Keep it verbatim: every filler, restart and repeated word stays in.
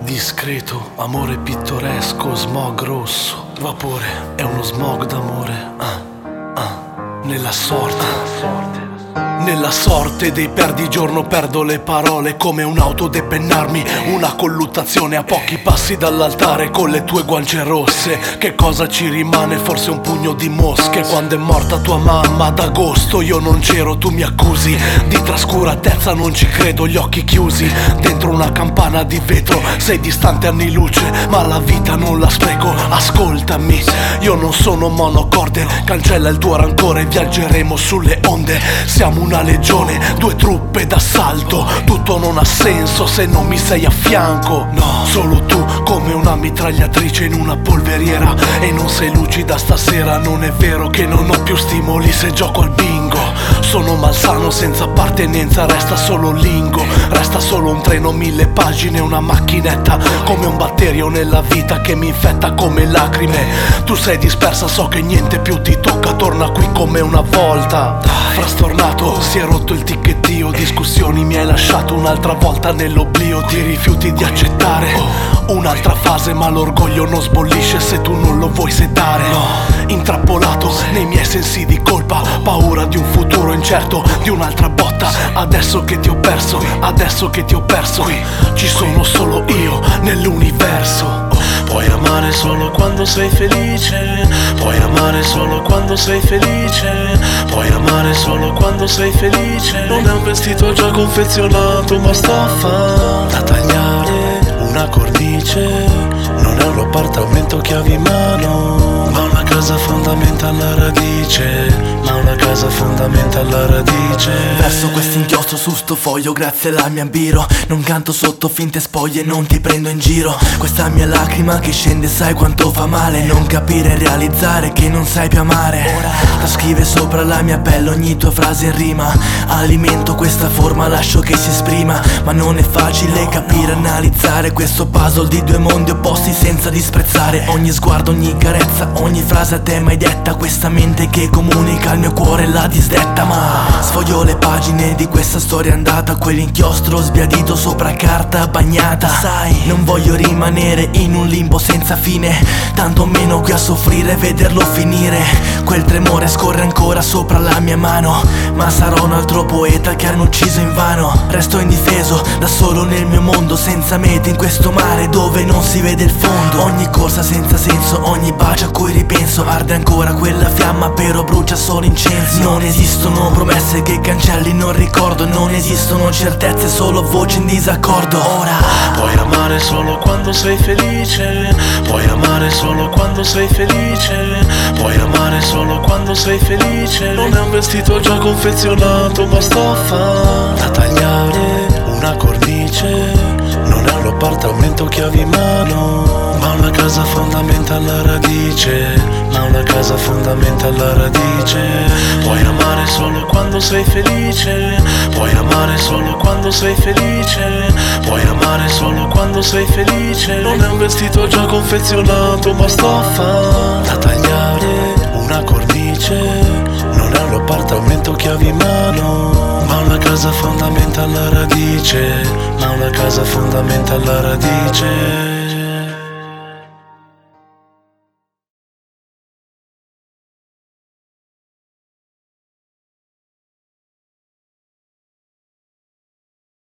Discreto, amore pittoresco, smog rosso. Vapore, è uno smog d'amore. Ah, ah, nella sorte. Nella sorte dei perdigiorno perdo le parole come un'auto depennarmi. Una colluttazione a pochi passi dall'altare con le tue guance rosse. Che cosa ci rimane? Forse un pugno di mosche. Quando è morta tua mamma ad agosto io non c'ero, tu mi accusi di trascuratezza, non ci credo, gli occhi chiusi dentro una campana di vetro. Sei distante anni luce ma la vita non la spreco. Ascoltami, io non sono monocorde, cancella il tuo rancore, viaggeremo sulle onde. Siamo una legione, due truppe d'assalto. Tutto non ha senso se non mi sei a fianco. No, solo tu come una mitragliatrice in una polveriera. E non sei lucida stasera, non è vero che non ho più stimoli se gioco al bingo. Sono malsano senza appartenenza, resta solo lingo. Resta solo un treno, mille pagine, una macchinetta. Come un batterio nella vita che mi infetta come lacrime. Tu sei dispersa, so che niente più ti tocca. Torna qui come una volta. Frastornato, si è rotto il ticchettio. Discussioni mi hai lasciato un'altra volta nell'oblio. Ti rifiuti di accettare un'altra fase, ma l'orgoglio non sbollisce se tu non lo vuoi sedare. Intrappolato nei miei sensi di colpa, paura di un futuro incerto, di un'altra botta. Adesso che ti ho perso, adesso che ti ho perso, ci sono solo io nell'universo. Puoi amare solo quando sei felice, puoi amare solo quando sei felice, puoi amare solo quando sei felice. Non è un vestito già confezionato ma stoffa da tagliare, una cornice. Non è un appartamento chiavi in mano, ma una casa fondamenta alla radice, ma una casa fondamenta alla radice. Verso quest'inchiostro su sto foglio grazie alla mia biro. Non canto sotto finte spoglie, non ti prendo in giro. Questa mia lacrima che scende sai quanto fa male. Non capire e realizzare che non sai più amare. Ora da scrive sopra la mia pelle ogni tua frase in rima. Alimento questa forma, lascio che si esprima. Ma non è facile capire, analizzare questo puzzle di due mondi opposti senza disprezzare ogni sguardo, ogni carezza, ogni frase a te mai detta. Questa mente che comunica al mio cuore la disdetta. Ma sfoglio le pagine di questa storia andata, quell'inchiostro sbiadito sopra carta bagnata. Sai, non voglio rimanere in un limbo senza fine, tanto meno qui a soffrire e vederlo finire. Quel tremore scorre ancora sopra la mia mano, ma sarò un altro poeta che hanno ucciso invano. Resto indifeso da solo nel mio mondo, senza mete in questo mare dove non si vede il fondo. Ogni corsa senza senso, ogni bacio a cui ripenso, arde ancora quella fiamma però brucia solo incenso. Non esistono promesse che cancellino il ricordo, non esistono certezze, solo voci in disaccordo. Ora puoi amare solo quando sei felice, puoi amare solo quando sei felice, puoi amare solo quando sei felice. Non è un vestito già confezionato ma stoffa da tagliare, una cornice. Non è un appartamento chiavi in mano, ma una casa fondamenta alla radice, ma una casa fondamenta alla radice. Puoi amare solo quando sei felice, puoi amare solo quando sei felice, puoi amare solo quando sei felice. Non è un vestito già confezionato ma stoffa da tagliare, una cornice. Non è un appartamento chiavi in mano, ma una casa fondamenta alla radice, ma una casa fondamenta alla radice.